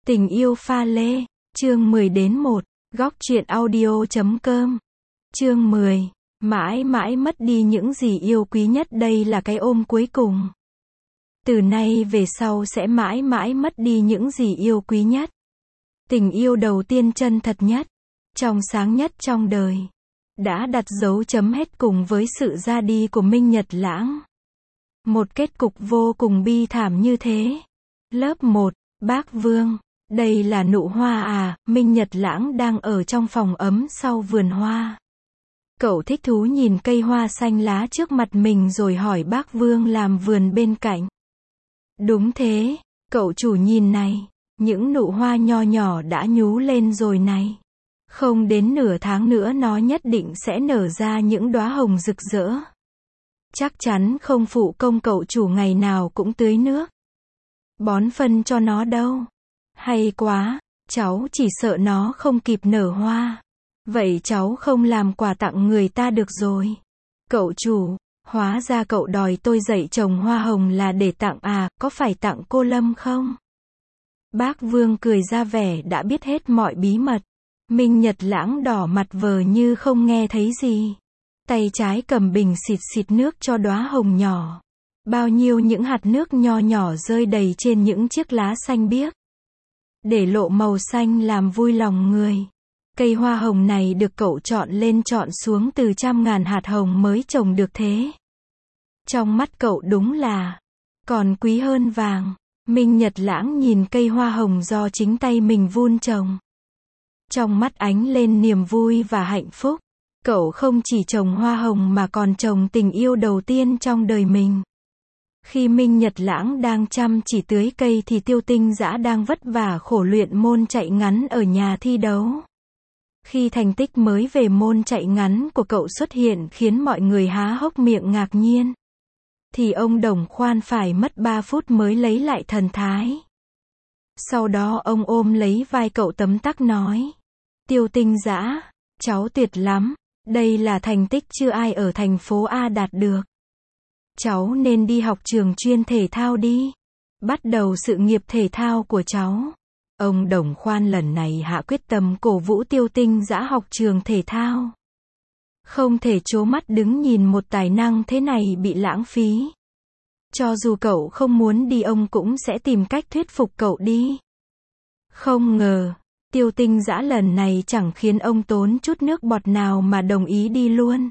Tình yêu pha lê, chương 10-1, góc truyện audio.com. Chương 10, mãi mãi mất đi những gì yêu quý nhất, đây là cái ôm cuối cùng. Từ nay về sau sẽ mãi mãi mất đi những gì yêu quý nhất. Tình yêu đầu tiên chân thật nhất, trong sáng nhất trong đời, đã đặt dấu chấm hết cùng với sự ra đi của Minh Nhật Lãng. Một kết cục vô cùng bi thảm như thế. Lớp 1, Bác Vương. Đây là nụ hoa à? Minh Nhật Lãng đang ở trong phòng ấm sau vườn hoa. Cậu thích thú nhìn cây hoa xanh lá trước mặt mình rồi hỏi bác Vương làm vườn bên cạnh. Đúng thế, cậu chủ nhìn này, những nụ hoa nho nhỏ đã nhú lên rồi này. Không đến nửa tháng nữa nó nhất định sẽ nở ra những đóa hồng rực rỡ. Chắc chắn không phụ công cậu chủ ngày nào cũng tưới nước, bón phân cho nó đâu. Hay quá, cháu chỉ sợ nó không kịp nở hoa. Vậy cháu không làm quà tặng người ta được rồi. Cậu chủ, hóa ra cậu đòi tôi dạy trồng hoa hồng là để tặng à, có phải tặng cô Lâm không? Bác Vương cười ra vẻ đã biết hết mọi bí mật. Minh Nhật Lãng đỏ mặt vờ như không nghe thấy gì. Tay trái cầm bình xịt xịt nước cho đóa hồng nhỏ. Bao nhiêu những hạt nước nho nhỏ rơi đầy trên những chiếc lá xanh biếc, để lộ màu xanh làm vui lòng người. Cây hoa hồng này được cậu chọn lên chọn xuống từ trăm ngàn hạt hồng mới trồng được thế. Trong mắt cậu đúng là còn quý hơn vàng. Minh Nhật Lãng nhìn cây hoa hồng do chính tay mình vun trồng. Trong mắt ánh lên niềm vui và hạnh phúc. Cậu không chỉ trồng hoa hồng mà còn trồng tình yêu đầu tiên trong đời mình. Khi Minh Nhật Lãng đang chăm chỉ tưới cây thì Tiêu Tinh Dã đang vất vả khổ luyện môn chạy ngắn ở nhà thi đấu. Khi thành tích mới về môn chạy ngắn của cậu xuất hiện khiến mọi người há hốc miệng ngạc nhiên, thì ông Đồng Khoan phải mất 3 phút mới lấy lại thần thái. Sau đó ông ôm lấy vai cậu tấm tắc nói: Tiêu Tinh Dã, cháu tuyệt lắm, đây là thành tích chưa ai ở thành phố A đạt được. Cháu nên đi học trường chuyên thể thao đi, bắt đầu sự nghiệp thể thao của cháu. Ông Đồng Khoan lần này hạ quyết tâm cổ vũ Tiêu Tinh Dã học trường thể thao. Không thể trố mắt đứng nhìn một tài năng thế này bị lãng phí. Cho dù cậu không muốn đi ông cũng sẽ tìm cách thuyết phục cậu đi. Không ngờ, Tiêu Tinh Dã lần này chẳng khiến ông tốn chút nước bọt nào mà đồng ý đi luôn.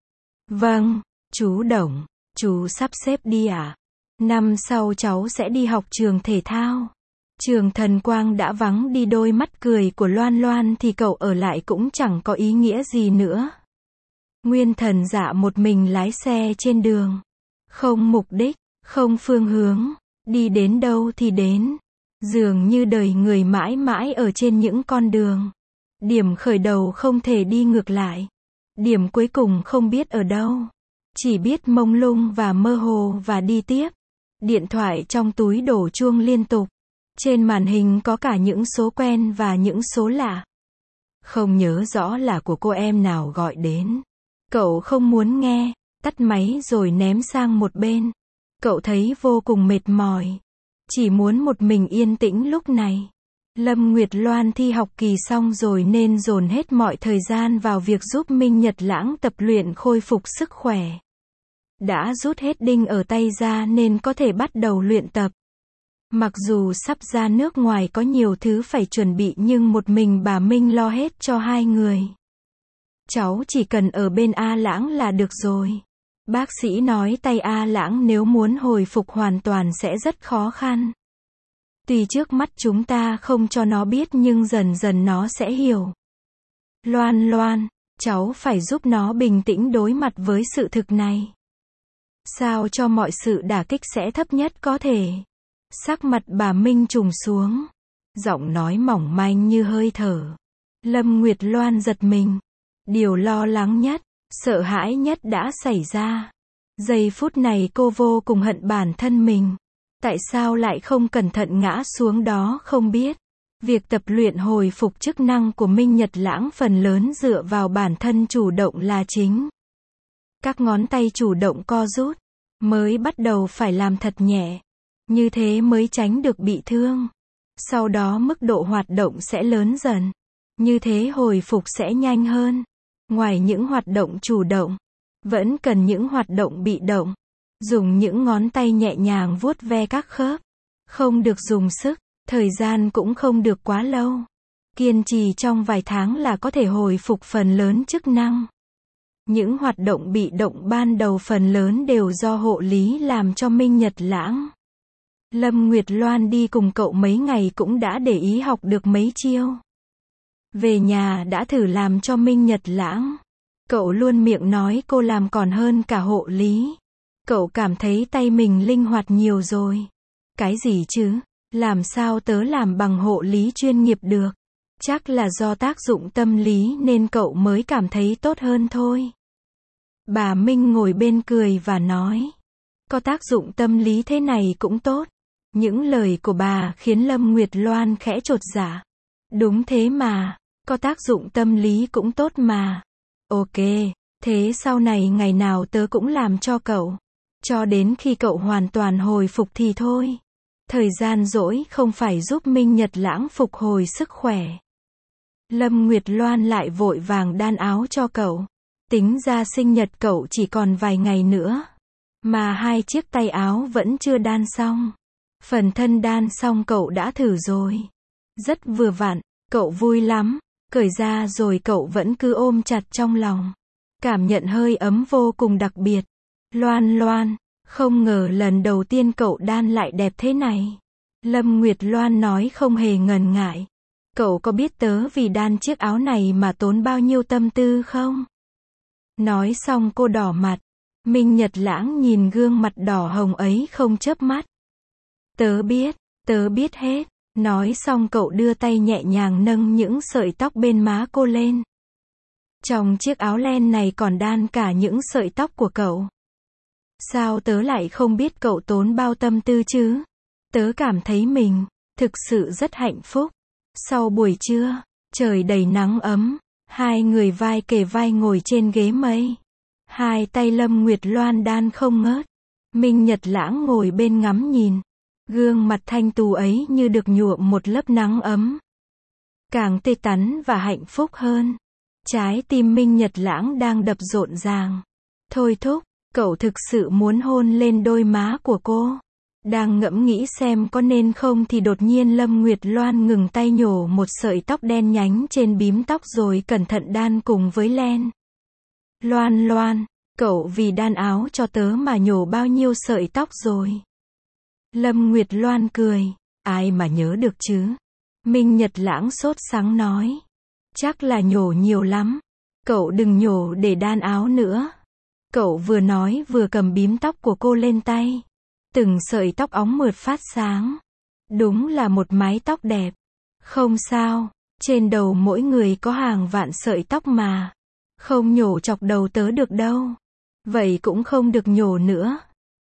Vâng, chú Đồng, chú sắp xếp đi à? Năm sau cháu sẽ đi học trường thể thao. Trường Thần Quang đã vắng đi đôi mắt cười của Loan Loan thì cậu ở lại cũng chẳng có ý nghĩa gì nữa. Nguyên Thần Dạ một mình lái xe trên đường. Không mục đích, không phương hướng, đi đến đâu thì đến. Dường như đời người mãi mãi ở trên những con đường. Điểm khởi đầu không thể đi ngược lại. Điểm cuối cùng không biết ở đâu. Chỉ biết mông lung và mơ hồ và đi tiếp. Điện thoại trong túi đổ chuông liên tục. Trên màn hình có cả những số quen và những số lạ. Không nhớ rõ là của cô em nào gọi đến. Cậu không muốn nghe, tắt máy rồi ném sang một bên. Cậu thấy vô cùng mệt mỏi. Chỉ muốn một mình yên tĩnh lúc này. Lâm Nguyệt Loan thi học kỳ xong rồi nên dồn hết mọi thời gian vào việc giúp Minh Nhật Lãng tập luyện khôi phục sức khỏe. Đã rút hết đinh ở tay ra nên có thể bắt đầu luyện tập. Mặc dù sắp ra nước ngoài có nhiều thứ phải chuẩn bị nhưng một mình bà Minh lo hết cho hai người. Cháu chỉ cần ở bên A Lãng là được rồi. Bác sĩ nói tay A Lãng nếu muốn hồi phục hoàn toàn sẽ rất khó khăn. Tuy trước mắt chúng ta không cho nó biết nhưng dần dần nó sẽ hiểu. Loan Loan, cháu phải giúp nó bình tĩnh đối mặt với sự thực này. Sao cho mọi sự đả kích sẽ thấp nhất có thể. Sắc mặt bà Minh trùng xuống. Giọng nói mỏng manh như hơi thở. Lâm Nguyệt Loan giật mình. Điều lo lắng nhất, sợ hãi nhất đã xảy ra. Giây phút này cô vô cùng hận bản thân mình. Tại sao lại không cẩn thận ngã xuống đó không biết. Việc tập luyện hồi phục chức năng của Minh Nhật Lãng phần lớn dựa vào bản thân chủ động là chính. Các ngón tay chủ động co rút. Mới bắt đầu phải làm thật nhẹ. Như thế mới tránh được bị thương. Sau đó mức độ hoạt động sẽ lớn dần. Như thế hồi phục sẽ nhanh hơn. Ngoài những hoạt động chủ động, vẫn cần những hoạt động bị động. Dùng những ngón tay nhẹ nhàng vuốt ve các khớp. Không được dùng sức, thời gian cũng không được quá lâu. Kiên trì trong vài tháng là có thể hồi phục phần lớn chức năng. Những hoạt động bị động ban đầu phần lớn đều do hộ lý làm cho Minh Nhật Lãng. Lâm Nguyệt Loan đi cùng cậu mấy ngày cũng đã để ý học được mấy chiêu. Về nhà đã thử làm cho Minh Nhật Lãng. Cậu luôn miệng nói cô làm còn hơn cả hộ lý. Cậu cảm thấy tay mình linh hoạt nhiều rồi. Cái gì chứ? Làm sao tớ làm bằng hộ lý chuyên nghiệp được? Chắc là do tác dụng tâm lý nên cậu mới cảm thấy tốt hơn thôi. Bà Minh ngồi bên cười và nói. Có tác dụng tâm lý thế này cũng tốt. Những lời của bà khiến Lâm Nguyệt Loan khẽ chột dạ. Đúng thế mà, có tác dụng tâm lý cũng tốt mà. Ok, thế sau này ngày nào tớ cũng làm cho cậu. Cho đến khi cậu hoàn toàn hồi phục thì thôi. Thời gian rỗi không phải giúp Minh Nhật Lãng phục hồi sức khỏe. Lâm Nguyệt Loan lại vội vàng đan áo cho cậu. Tính ra sinh nhật cậu chỉ còn vài ngày nữa. Mà 2 chiếc tay áo vẫn chưa đan xong. Phần thân đan xong cậu đã thử rồi. Rất vừa vặn, cậu vui lắm. Cởi ra rồi cậu vẫn cứ ôm chặt trong lòng. Cảm nhận hơi ấm vô cùng đặc biệt. Loan Loan, không ngờ lần đầu tiên cậu đan lại đẹp thế này. Lâm Nguyệt Loan nói không hề ngần ngại. Cậu có biết tớ vì đan chiếc áo này mà tốn bao nhiêu tâm tư không? Nói xong cô đỏ mặt. Minh Nhật Lãng nhìn gương mặt đỏ hồng ấy không chớp mắt. Tớ biết hết. Nói xong cậu đưa tay nhẹ nhàng nâng những sợi tóc bên má cô lên. Trong chiếc áo len này còn đan cả những sợi tóc của cậu. Sao tớ lại không biết cậu tốn bao tâm tư chứ? Tớ cảm thấy mình thực sự rất hạnh phúc. Sau buổi trưa, trời đầy nắng ấm, 2 người vai kề vai ngồi trên ghế mây. 2 tay Lâm Nguyệt Loan đan không ngớt. Minh Nhật Lãng ngồi bên ngắm nhìn. Gương mặt thanh tú ấy như được nhuộm một lớp nắng ấm. Càng tươi tắn và hạnh phúc hơn. Trái tim Minh Nhật Lãng đang đập rộn ràng. Thôi thúc, cậu thực sự muốn hôn lên đôi má của cô. Đang ngẫm nghĩ xem có nên không thì đột nhiên Lâm Nguyệt Loan ngừng tay nhổ một sợi tóc đen nhánh trên bím tóc rồi cẩn thận đan cùng với len. Loan Loan, cậu vì đan áo cho tớ mà nhổ bao nhiêu sợi tóc rồi? Lâm Nguyệt Loan cười. Ai mà nhớ được chứ? Minh Nhật Lãng sốt sắng nói. Chắc là nhổ nhiều lắm. Cậu đừng nhổ để đan áo nữa. Cậu vừa nói vừa cầm bím tóc của cô lên tay. Từng sợi tóc óng mượt phát sáng. Đúng là một mái tóc đẹp. Không sao, trên đầu mỗi người có hàng vạn sợi tóc mà. Không nhổ chọc đầu tớ được đâu. Vậy cũng không được nhổ nữa.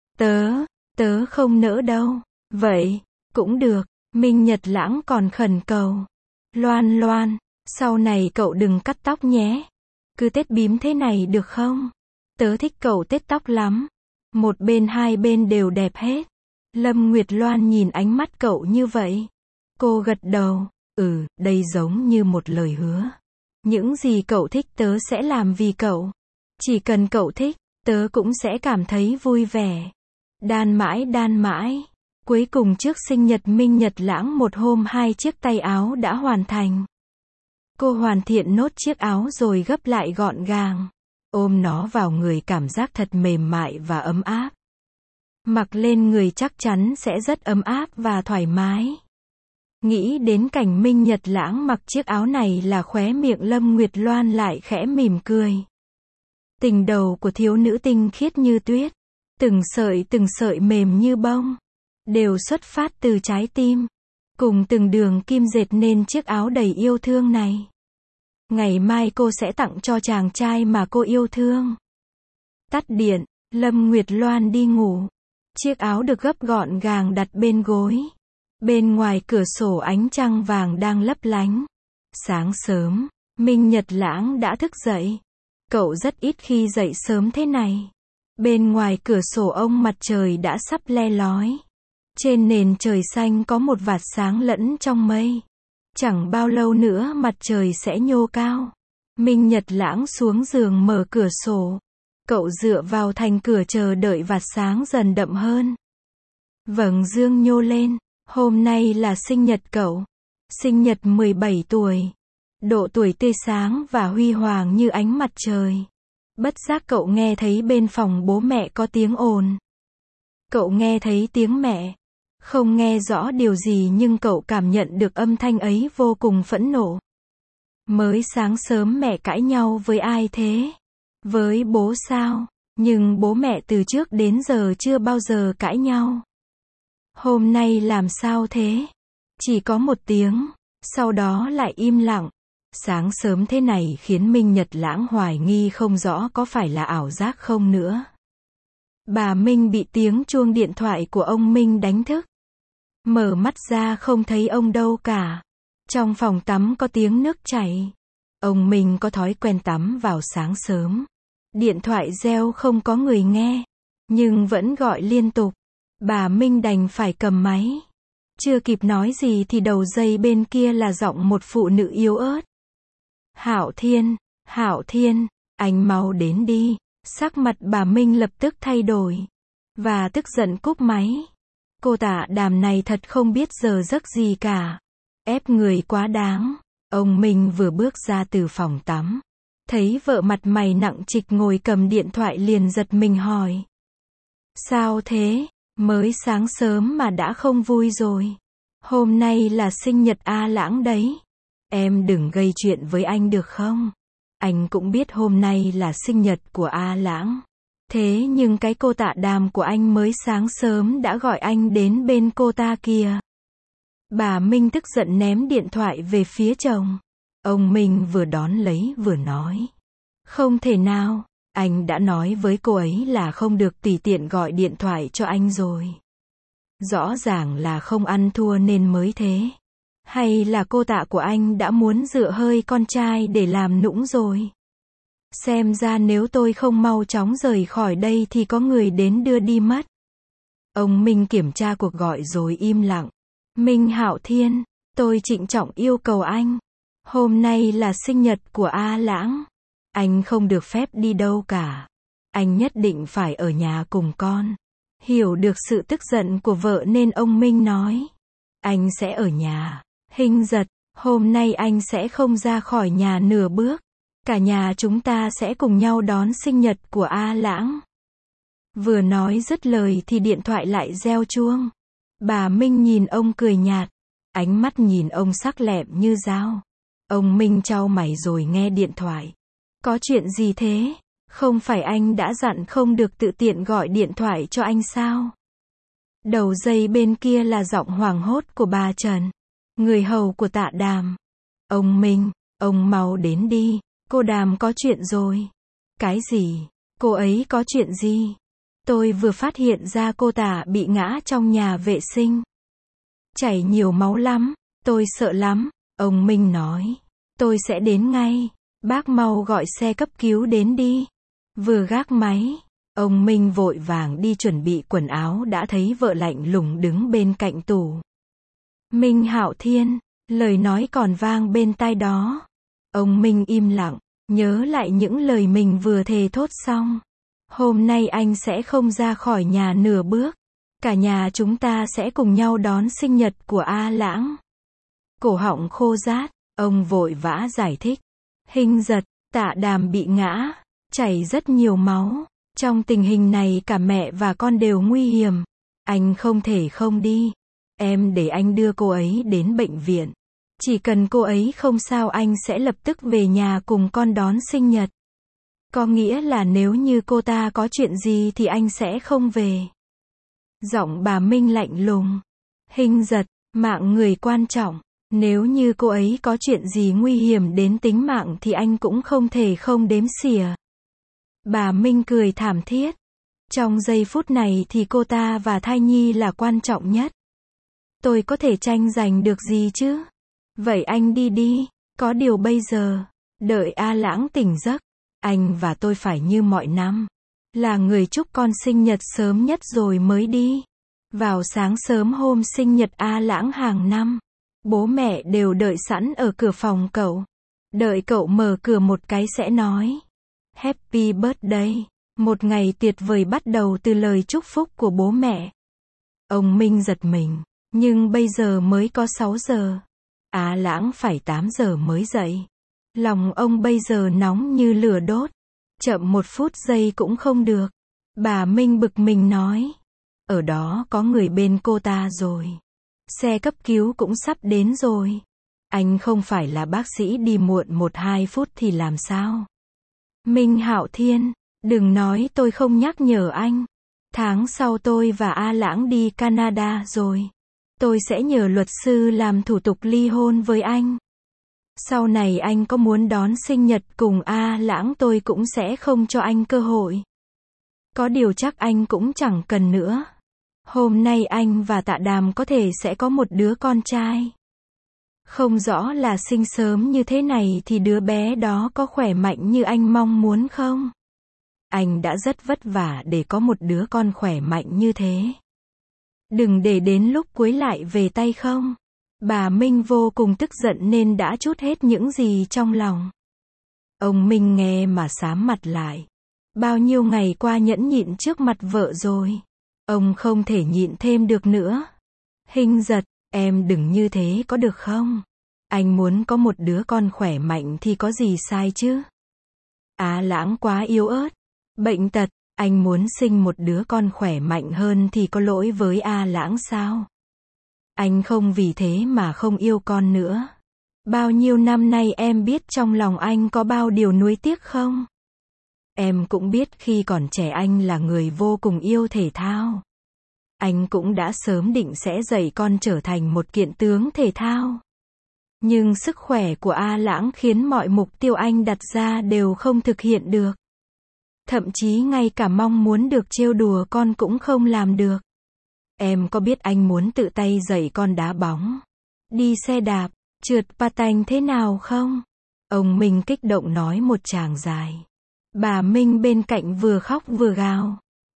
Tớ không nỡ đâu. Vậy, cũng được. Minh Nhật Lãng còn khẩn cầu. Loan Loan, sau này cậu đừng cắt tóc nhé. Cứ tết bím thế này được không? Tớ thích cậu tết tóc lắm. Một bên hai bên đều đẹp hết. Lâm Nguyệt Loan nhìn ánh mắt cậu như vậy. Cô gật đầu. Đây giống như một lời hứa. Những gì cậu thích tớ sẽ làm vì cậu. Chỉ cần cậu thích, tớ cũng sẽ cảm thấy vui vẻ. Đan mãi. Cuối cùng trước sinh nhật Minh Nhật Lãng một hôm 2 chiếc tay áo đã hoàn thành. Cô hoàn thiện nốt chiếc áo rồi gấp lại gọn gàng. Ôm nó vào người cảm giác thật mềm mại và ấm áp. Mặc lên người chắc chắn sẽ rất ấm áp và thoải mái. Nghĩ đến cảnh Minh Nhật Lãng mặc chiếc áo này là khóe miệng Lâm Nguyệt Loan lại khẽ mỉm cười. Tình đầu của thiếu nữ tinh khiết như tuyết. Từng sợi mềm như bông. Đều xuất phát từ trái tim. Cùng từng đường kim dệt nên chiếc áo đầy yêu thương này. Ngày mai cô sẽ tặng cho chàng trai mà cô yêu thương. Tắt điện, Lâm Nguyệt Loan đi ngủ. Chiếc áo được gấp gọn gàng đặt bên gối. Bên ngoài cửa sổ ánh trăng vàng đang lấp lánh. Sáng sớm, Minh Nhật Lãng đã thức dậy. Cậu rất ít khi dậy sớm thế này. Bên ngoài cửa sổ ông mặt trời đã sắp le lói. Trên nền trời xanh có một vạt sáng lẫn trong mây. Chẳng bao lâu nữa mặt trời sẽ nhô cao. Minh Nhật Lãng xuống giường mở cửa sổ. Cậu dựa vào thành cửa chờ đợi vạt sáng dần đậm hơn. Vầng dương nhô lên. Hôm nay là sinh nhật cậu. Sinh nhật 17 tuổi. Độ tuổi tươi sáng và huy hoàng như ánh mặt trời. Bất giác cậu nghe thấy bên phòng bố mẹ có tiếng ồn. Cậu nghe thấy tiếng mẹ. Không nghe rõ điều gì nhưng cậu cảm nhận được âm thanh ấy vô cùng phẫn nộ. Mới sáng sớm mẹ cãi nhau với ai thế? Với bố sao? Nhưng bố mẹ từ trước đến giờ chưa bao giờ cãi nhau. Hôm nay làm sao thế? Chỉ có một tiếng, sau đó lại im lặng. Sáng sớm thế này khiến Minh Nhật Lãng hoài nghi không rõ có phải là ảo giác không nữa. Bà Minh bị tiếng chuông điện thoại của ông Minh đánh thức. Mở mắt ra không thấy ông đâu cả. Trong phòng tắm có tiếng nước chảy. Ông Minh có thói quen tắm vào sáng sớm. Điện thoại reo không có người nghe, nhưng vẫn gọi liên tục. Bà Minh đành phải cầm máy. Chưa kịp nói gì thì đầu dây bên kia là giọng một phụ nữ yếu ớt. Hạo Thiên, anh mau đến đi. Sắc mặt bà Minh lập tức thay đổi. Và tức giận cúp máy. Cô Tạ Đàm này thật không biết giờ giấc gì cả. Ép người quá đáng. Ông Minh vừa bước ra từ phòng tắm. Thấy vợ mặt mày nặng trịch ngồi cầm điện thoại liền giật mình hỏi. Sao thế? Mới sáng sớm mà đã không vui rồi. Hôm nay là sinh nhật A Lãng đấy. Em đừng gây chuyện với anh được không? Anh cũng biết hôm nay là sinh nhật của A Lãng. Thế nhưng cái cô Tạ Đàm của anh mới sáng sớm đã gọi anh đến bên cô ta kìa. Bà Minh tức giận ném điện thoại về phía chồng. Ông Minh vừa đón lấy vừa nói. Không thể nào, anh đã nói với cô ấy là không được tùy tiện gọi điện thoại cho anh rồi. Rõ ràng là không ăn thua nên mới thế. Hay là cô Tạ của anh đã muốn dựa hơi con trai để làm nũng rồi. Xem ra nếu tôi không mau chóng rời khỏi đây thì có người đến đưa đi mất. Ông Minh kiểm tra cuộc gọi rồi im lặng. Minh Hạo Thiên, tôi trịnh trọng yêu cầu anh. Hôm nay là sinh nhật của A Lãng. Anh không được phép đi đâu cả. Anh nhất định phải ở nhà cùng con. Hiểu được sự tức giận của vợ nên ông Minh nói. Anh sẽ ở nhà. Hình giật, hôm nay anh sẽ không ra khỏi nhà nửa bước. Cả nhà chúng ta sẽ cùng nhau đón sinh nhật của A Lãng. Vừa nói dứt lời thì điện thoại lại reo chuông. Bà Minh nhìn ông cười nhạt. Ánh mắt nhìn ông sắc lẹm như dao. Ông Minh chau mày rồi nghe điện thoại. Có chuyện gì thế? Không phải anh đã dặn không được tự tiện gọi điện thoại cho anh sao? Đầu dây bên kia là giọng hoảng hốt của bà Trần, người hầu của Tạ Đàm. Ông Minh, ông mau đến đi, cô Đàm có chuyện rồi. Cái gì? Cô ấy có chuyện gì? Tôi vừa phát hiện ra cô Tạ bị ngã trong nhà vệ sinh. Chảy nhiều máu lắm, tôi sợ lắm, ông Minh nói. Tôi sẽ đến ngay, bác mau gọi xe cấp cứu đến đi. Vừa gác máy, ông Minh vội vàng đi chuẩn bị quần áo đã thấy vợ lạnh lùng đứng bên cạnh tủ. Minh Hạo Thiên, lời nói còn vang bên tai đó. Ông Minh im lặng, nhớ lại những lời mình vừa thề thốt xong. Hôm nay anh sẽ không ra khỏi nhà nửa bước. Cả nhà chúng ta sẽ cùng nhau đón sinh nhật của A Lãng. Cổ họng khô rát, ông vội vã giải thích. Hình giật, Tạ Đàm bị ngã, chảy rất nhiều máu. Trong tình hình này cả mẹ và con đều nguy hiểm. Anh không thể không đi. Em để anh đưa cô ấy đến bệnh viện. Chỉ cần cô ấy không sao anh sẽ lập tức về nhà cùng con đón sinh nhật. Có nghĩa là nếu như cô ta có chuyện gì thì anh sẽ không về. Giọng bà Minh lạnh lùng. Hình giật, mạng người quan trọng. Nếu như cô ấy có chuyện gì nguy hiểm đến tính mạng thì anh cũng không thể không đếm xỉa. Bà Minh cười thảm thiết. Trong giây phút này thì cô ta và thai nhi là quan trọng nhất. Tôi có thể tranh giành được gì chứ? Vậy anh đi đi. Có điều bây giờ, đợi A Lãng tỉnh giấc, anh và tôi phải như mọi năm. Là người chúc con sinh nhật sớm nhất rồi mới đi. Vào sáng sớm hôm sinh nhật A Lãng hàng năm, bố mẹ đều đợi sẵn ở cửa phòng cậu. Đợi cậu mở cửa một cái sẽ nói Happy birthday. Một ngày tuyệt vời bắt đầu từ lời chúc phúc của bố mẹ. Ông Minh giật mình, nhưng bây giờ mới có 6 giờ. A Lãng phải 8 giờ mới dậy. Lòng ông bây giờ nóng như lửa đốt. Chậm 1 phút giây cũng không được. Bà Minh bực mình nói. Ở đó có người bên cô ta rồi. Xe cấp cứu cũng sắp đến rồi. Anh không phải là bác sĩ, đi muộn 1-2 phút thì làm sao? Minh Hạo Thiên, đừng nói tôi không nhắc nhở anh. Tháng sau tôi và A Lãng đi Canada rồi. Tôi sẽ nhờ luật sư làm thủ tục ly hôn với anh. Sau này anh có muốn đón sinh nhật cùng A Lãng tôi cũng sẽ không cho anh cơ hội. Có điều chắc anh cũng chẳng cần nữa. Hôm nay anh và Tạ Đàm có thể sẽ có một đứa con trai. Không rõ là sinh sớm như thế này thì đứa bé đó có khỏe mạnh như anh mong muốn không? Anh đã rất vất vả để có một đứa con khỏe mạnh như thế. Đừng để đến lúc cuối lại về tay không. Bà Minh vô cùng tức giận nên đã trút hết những gì trong lòng. Ông Minh nghe mà xám mặt lại. Bao nhiêu ngày qua nhẫn nhịn trước mặt vợ rồi. Ông không thể nhịn thêm được nữa. Hình giật, em đừng như thế có được không? Anh muốn có một đứa con khỏe mạnh thì có gì sai chứ? A Lãng quá yếu ớt. Bệnh tật, anh muốn sinh một đứa con khỏe mạnh hơn thì có lỗi với A Lãng sao? Anh không vì thế mà không yêu con nữa. Bao nhiêu năm nay em biết trong lòng anh có bao điều nuối tiếc không? Em cũng biết khi còn trẻ anh là người vô cùng yêu thể thao. Anh cũng đã sớm định sẽ dạy con trở thành một kiện tướng thể thao. Nhưng sức khỏe của A Lãng khiến mọi mục tiêu anh đặt ra đều không thực hiện được. Thậm chí ngay cả mong muốn được trêu đùa con cũng không làm được. Em có biết anh muốn tự tay dạy con đá bóng, đi xe đạp, trượt patin thế nào không? Ông Minh kích động nói một tràng dài. Bà Minh bên cạnh vừa khóc vừa gào.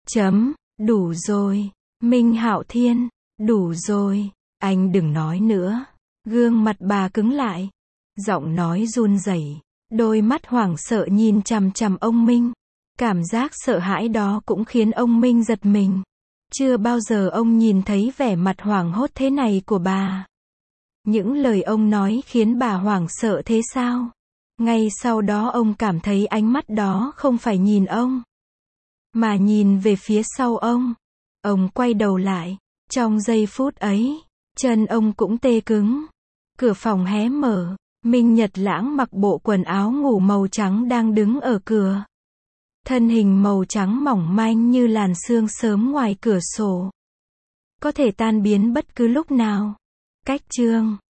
Đủ rồi. Minh Hạo Thiên, đủ rồi. Anh đừng nói nữa. Gương mặt bà cứng lại. Giọng nói run rẩy. Đôi mắt hoảng sợ nhìn chằm chằm ông Minh. Cảm giác sợ hãi đó cũng khiến ông Minh giật mình. Chưa bao giờ ông nhìn thấy vẻ mặt hoảng hốt thế này của bà. Những lời ông nói khiến bà hoảng sợ thế sao? Ngay sau đó ông cảm thấy ánh mắt đó không phải nhìn ông, mà nhìn về phía sau ông. Ông quay đầu lại. Trong giây phút ấy, chân ông cũng tê cứng. Cửa phòng hé mở. Minh Nhật Lãng mặc bộ quần áo ngủ màu trắng đang đứng ở cửa. Thân hình màu trắng mỏng manh như làn sương sớm ngoài cửa sổ. Có thể tan biến bất cứ lúc nào. Cách chương